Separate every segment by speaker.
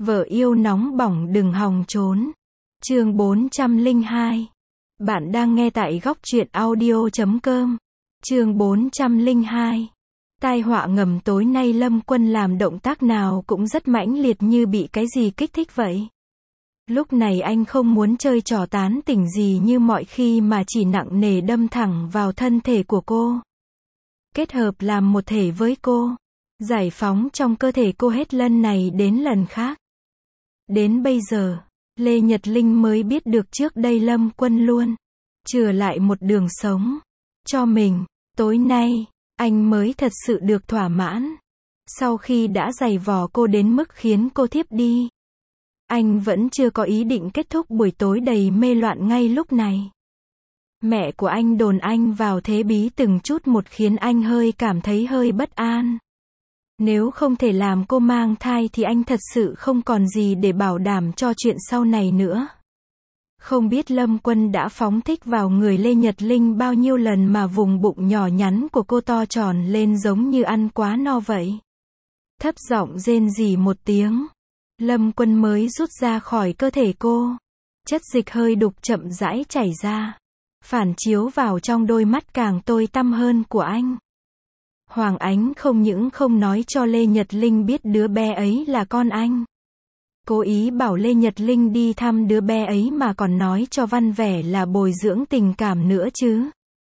Speaker 1: Vợ yêu nóng bỏng đừng hòng trốn. Chương 402. Bạn đang nghe tại góc truyện audio.com. Chương 402. Tai họa ngầm. Tối nay Lâm Quân làm động tác nào cũng rất mãnh liệt như bị cái gì kích thích vậy. Lúc này anh không muốn chơi trò tán tỉnh gì như mọi khi mà chỉ nặng nề đâm thẳng vào thân thể của cô. Kết hợp làm một thể với cô. Giải phóng trong cơ thể cô hết lần này đến lần khác. Đến bây giờ, Lê Nhật Linh mới biết được trước đây Lâm Quân luôn chừa lại một đường sống cho mình. Tối nay, anh mới thật sự được thỏa mãn. Sau khi đã giày vò cô đến mức khiến cô thiếp đi, anh vẫn chưa có ý định kết thúc buổi tối đầy mê loạn ngay lúc này. Mẹ của anh đồn anh vào thế bí từng chút một khiến anh hơi cảm thấy hơi bất an. Nếu không thể làm cô mang thai thì anh thật sự không còn gì để bảo đảm cho chuyện sau này nữa. Không biết Lâm Quân đã phóng thích vào người Lê Nhật Linh bao nhiêu lần mà vùng bụng nhỏ nhắn của cô to tròn lên giống như ăn quá no vậy. Thấp giọng rên rỉ một tiếng, Lâm Quân mới rút ra khỏi cơ thể cô. Chất dịch hơi đục chậm rãi chảy ra, phản chiếu vào trong đôi mắt càng tối tăm hơn của anh. Hoàng Ánh không những không nói cho Lê Nhật Linh biết đứa bé ấy là con anh, cố ý bảo Lê Nhật Linh đi thăm đứa bé ấy mà còn nói cho văn vẻ là bồi dưỡng tình cảm nữa chứ.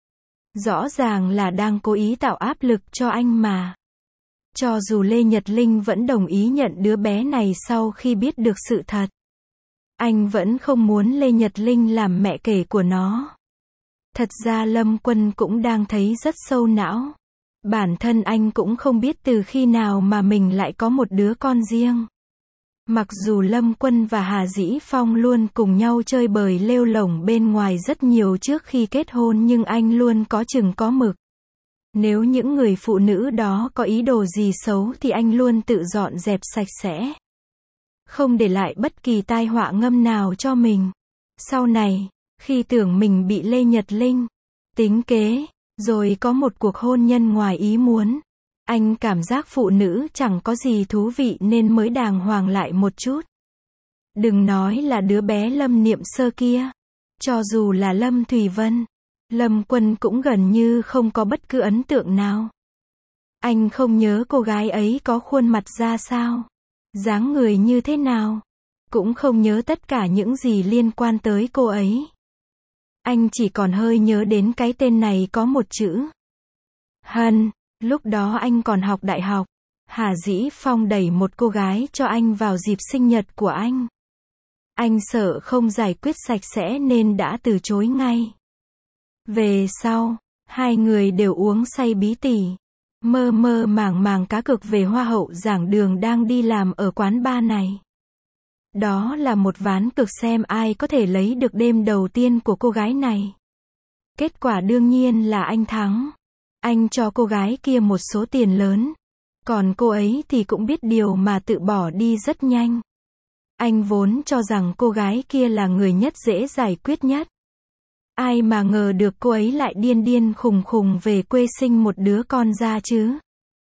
Speaker 1: Rõ ràng là đang cố ý tạo áp lực cho anh mà. Cho dù Lê Nhật Linh vẫn đồng ý nhận đứa bé này sau khi biết được sự thật, anh vẫn không muốn Lê Nhật Linh làm mẹ kể của nó. Thật ra Lâm Quân cũng đang thấy rất sâu não. Bản thân anh cũng không biết từ khi nào mà mình lại có một đứa con riêng. Mặc dù Lâm Quân và Hà Dĩ Phong luôn cùng nhau chơi bời lêu lổng bên ngoài rất nhiều trước khi kết hôn nhưng anh luôn có chừng có mực. Nếu những người phụ nữ đó có ý đồ gì xấu thì anh luôn tự dọn dẹp sạch sẽ, không để lại bất kỳ tai họa ngầm nào cho mình. Sau này, khi tưởng mình bị Lê Nhật Linh tính kế, rồi có một cuộc hôn nhân ngoài ý muốn, anh cảm giác phụ nữ chẳng có gì thú vị nên mới đàng hoàng lại một chút. Đừng nói là đứa bé Lâm Niệm Sơ kia, cho dù là Lâm Thùy Vân, Lâm Quân cũng gần như không có bất cứ ấn tượng nào. Anh không nhớ cô gái ấy có khuôn mặt ra sao, dáng người như thế nào, cũng không nhớ tất cả những gì liên quan tới cô ấy. Anh chỉ còn hơi nhớ đến cái tên này có một chữ Hân. Lúc đó anh còn học đại học. Hà Dĩ Phong đẩy một cô gái cho anh vào dịp sinh nhật của anh. Anh sợ không giải quyết sạch sẽ nên đã từ chối ngay. Về sau, hai người đều uống say bí tỉ, mơ mơ màng màng cá cược về hoa hậu giảng đường đang đi làm ở quán bar này. Đó là một ván cược xem ai có thể lấy được đêm đầu tiên của cô gái này. Kết quả đương nhiên là anh thắng. Anh cho cô gái kia một số tiền lớn, còn cô ấy thì cũng biết điều mà tự bỏ đi rất nhanh. Anh vốn cho rằng cô gái kia là người nhất dễ giải quyết nhất. Ai mà ngờ được cô ấy lại điên điên khùng khùng về quê sinh một đứa con ra chứ.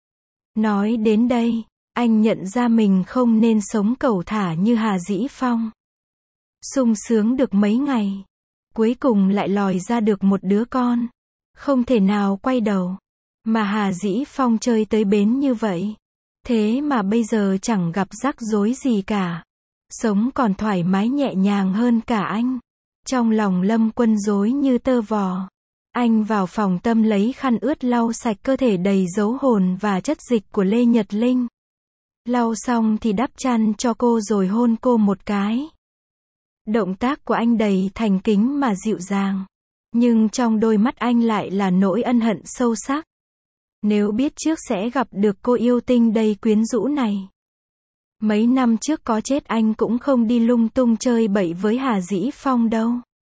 Speaker 1: Nói đến đây, anh nhận ra mình không nên sống cẩu thả như Hà Dĩ Phong. Sung sướng được mấy ngày, cuối cùng lại lòi ra được một đứa con. Không thể nào quay đầu. Mà Hà Dĩ Phong chơi tới bến như vậy. Thế mà bây giờ chẳng gặp rắc rối gì cả. Sống còn thoải mái nhẹ nhàng hơn cả anh. Trong lòng Lâm Quân rối như tơ vò. Anh vào phòng tâm lấy khăn ướt lau sạch cơ thể đầy dấu hồn và chất dịch của Lê Nhật Linh. Lau xong thì đắp chăn cho cô rồi hôn cô một cái. Động tác của anh đầy thành kính mà dịu dàng. Nhưng trong đôi mắt anh lại là nỗi ân hận sâu sắc. Nếu biết trước sẽ gặp được cô yêu tinh đầy quyến rũ này, mấy năm trước có chết anh cũng không đi lung tung chơi bậy với Hà Dĩ Phong đâu.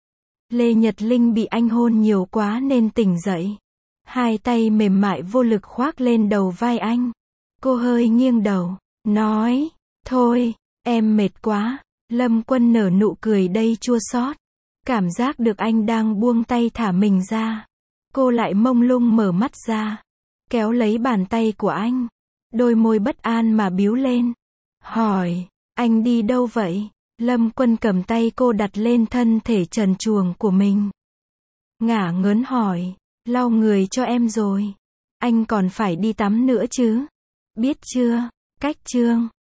Speaker 1: Lê Nhật Linh bị anh hôn nhiều quá nên tỉnh dậy. Hai tay mềm mại vô lực khoác lên đầu vai anh. Cô hơi nghiêng đầu, nói, thôi, em mệt quá. Lâm Quân nở nụ cười đầy chua xót. Cảm giác được anh đang buông tay thả mình ra. Cô lại mông lung mở mắt ra, kéo lấy bàn tay của anh. Đôi môi bất an mà bĩu lên. Hỏi, Anh đi đâu vậy? Lâm Quân cầm tay cô đặt lên thân thể trần truồng của mình. Ngả ngớn hỏi. Lau người cho em rồi. Anh còn phải đi tắm nữa chứ. Biết chưa? Cách chương